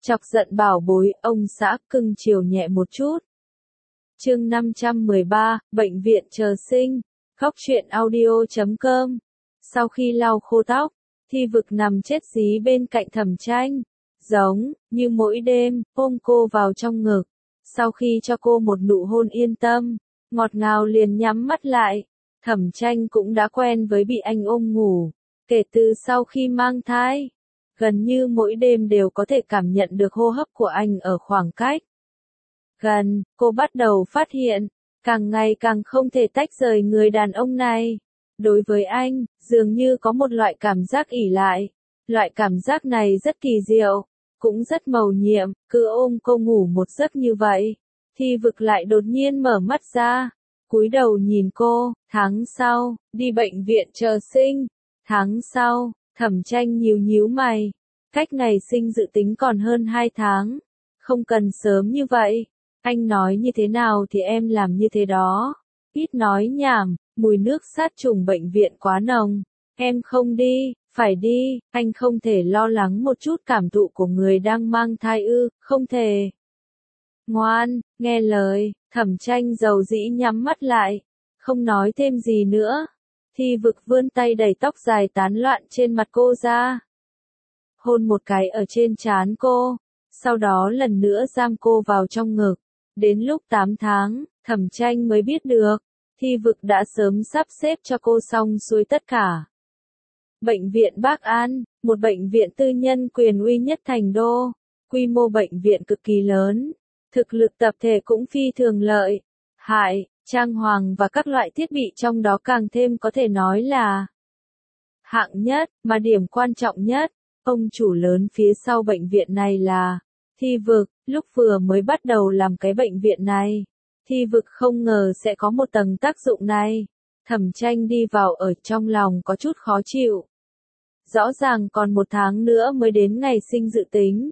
Chọc giận bảo bối, ông xã cưng chiều nhẹ một chút. Chương 513, Bệnh viện chờ sinh. Khóc chuyện audio.com. Sau khi lau khô tóc, Thi Vực nằm chết dí bên cạnh Thẩm Tranh, giống như mỗi đêm, ôm cô vào trong ngực. Sau khi cho cô một nụ hôn yên tâm, ngọt ngào liền nhắm mắt lại. Thẩm Tranh cũng đã quen với bị anh ôm ngủ, kể từ sau khi mang thai. Gần như mỗi đêm đều có thể cảm nhận được hô hấp của anh ở khoảng cách gần, cô bắt đầu phát hiện, càng ngày càng không thể tách rời người đàn ông này. Đối với anh, dường như có một loại cảm giác ỷ lại. Loại cảm giác này rất kỳ diệu, cũng rất mầu nhiệm, cứ ôm cô ngủ một giấc như vậy. Thi Vực lại đột nhiên mở mắt ra, cúi đầu nhìn cô. Tháng sau, đi bệnh viện chờ sinh. Tháng sau, Thẩm Tranh nhíu mày. Cách ngày sinh dự tính còn hơn 2 tháng. Không cần sớm như vậy. Anh nói như thế nào thì em làm như thế đó. Ít nói nhảm, mùi nước sát trùng bệnh viện quá nồng. Em không đi, phải đi, anh không thể lo lắng một chút cảm thụ của người đang mang thai ư, không thể. Ngoan, nghe lời, Thẩm Tranh dầu dĩ nhắm mắt lại, không nói thêm gì nữa. Thi Vực vươn tay đẩy tóc dài tán loạn trên mặt cô ra. Hôn một cái ở trên trán cô, sau đó lần nữa giam cô vào trong ngực. Đến lúc 8 tháng, Thẩm Tranh mới biết được, Thi Vực đã sớm sắp xếp cho cô xong xuôi tất cả. Bệnh viện Bắc An, một bệnh viện tư nhân quyền uy nhất thành đô, quy mô bệnh viện cực kỳ lớn, thực lực tập thể cũng phi thường lợi hại, trang hoàng và các loại thiết bị trong đó càng thêm có thể nói là hạng nhất, mà điểm quan trọng nhất, ông chủ lớn phía sau bệnh viện này là Thi Vực. Lúc vừa mới bắt đầu làm cái bệnh viện này, Thi Vực không ngờ sẽ có một tầng tác dụng này. Thẩm Tranh đi vào ở trong lòng có chút khó chịu. Rõ ràng còn 1 tháng nữa mới đến ngày sinh dự tính.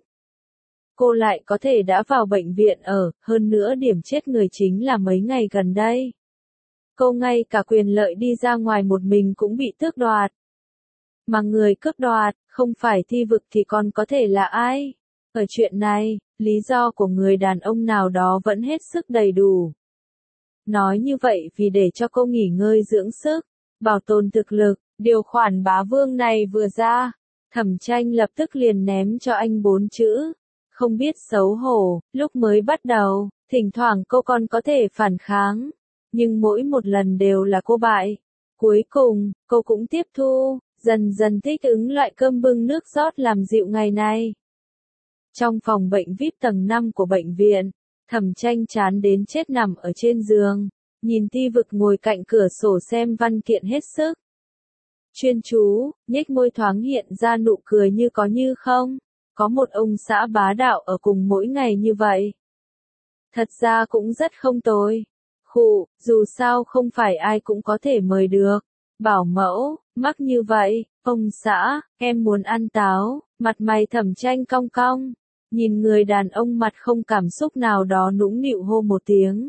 Cô lại có thể đã vào bệnh viện ở, hơn nữa điểm chết người chính là mấy ngày gần đây. Cô ngay cả quyền lợi đi ra ngoài một mình cũng bị tước đoạt. Mà người cướp đoạt, không phải Thi Vực thì còn có thể là ai? Ở chuyện này, lý do của người đàn ông nào đó vẫn hết sức đầy đủ. Nói như vậy vì để cho cô nghỉ ngơi dưỡng sức, bảo tồn thực lực, điều khoản bá vương này vừa ra, Thẩm Tranh lập tức liền ném cho anh 4 chữ. Không biết xấu hổ. Lúc mới bắt đầu, thỉnh thoảng cô còn có thể phản kháng, nhưng mỗi một lần đều là cô bại. Cuối cùng, cô cũng tiếp thu, dần dần thích ứng loại cơm bưng nước rót làm dịu ngày này. Trong phòng bệnh VIP tầng 5 của bệnh viện, Thẩm Tranh chán đến chết nằm ở trên giường, nhìn Thi Vực ngồi cạnh cửa sổ xem văn kiện hết sức chuyên chú, nhếch môi thoáng hiện ra nụ cười như có như không. Có một ông xã bá đạo ở cùng mỗi ngày như vậy. Thật ra cũng rất không tồi. Khụ, dù sao không phải ai cũng có thể mời được. Bảo mẫu, mắc như vậy, ông xã, em muốn ăn táo. Mặt mày Thẩm Tranh cong cong. Nhìn người đàn ông mặt không cảm xúc nào đó nũng nịu hô một tiếng.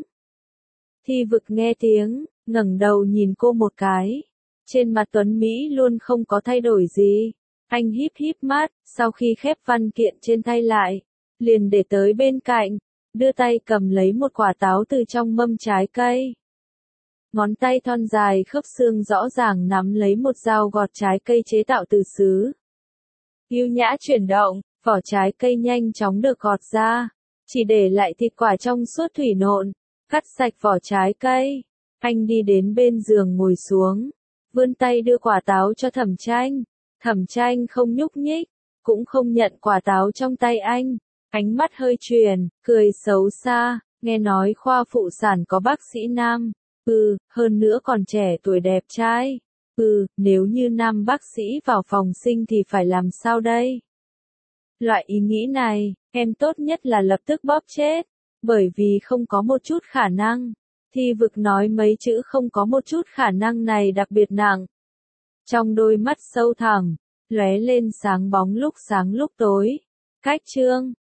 Thi Vực nghe tiếng, ngẩng đầu nhìn cô một cái. Trên mặt Tuấn Mỹ luôn không có thay đổi gì. Anh híp mắt, sau khi khép văn kiện trên tay lại, liền để tới bên cạnh, đưa tay cầm lấy một quả táo từ trong mâm trái cây. Ngón tay thon dài khớp xương rõ ràng nắm lấy một dao gọt trái cây chế tạo từ sứ.優nhã chuyển động, vỏ trái cây nhanh chóng được gọt ra, chỉ để lại thịt quả trong suốt thủy nộn, cắt sạch vỏ trái cây. Anh đi đến bên giường ngồi xuống, vươn tay đưa quả táo cho Thẩm Tranh. Thẩm Tranh không nhúc nhích, cũng không nhận quả táo trong tay anh. Ánh mắt hơi chuyển, cười xấu xa, nghe nói khoa phụ sản có bác sĩ nam. Hơn nữa còn trẻ tuổi đẹp trai. Nếu như nam bác sĩ vào phòng sinh thì phải làm sao đây? Loại ý nghĩ này, em tốt nhất là lập tức bóp chết, bởi vì không có một chút khả năng. Thi Vực nói mấy chữ không có một chút khả năng này đặc biệt nặng. Trong đôi mắt sâu thẳm, lóe lên sáng bóng lúc sáng lúc tối. Cách chương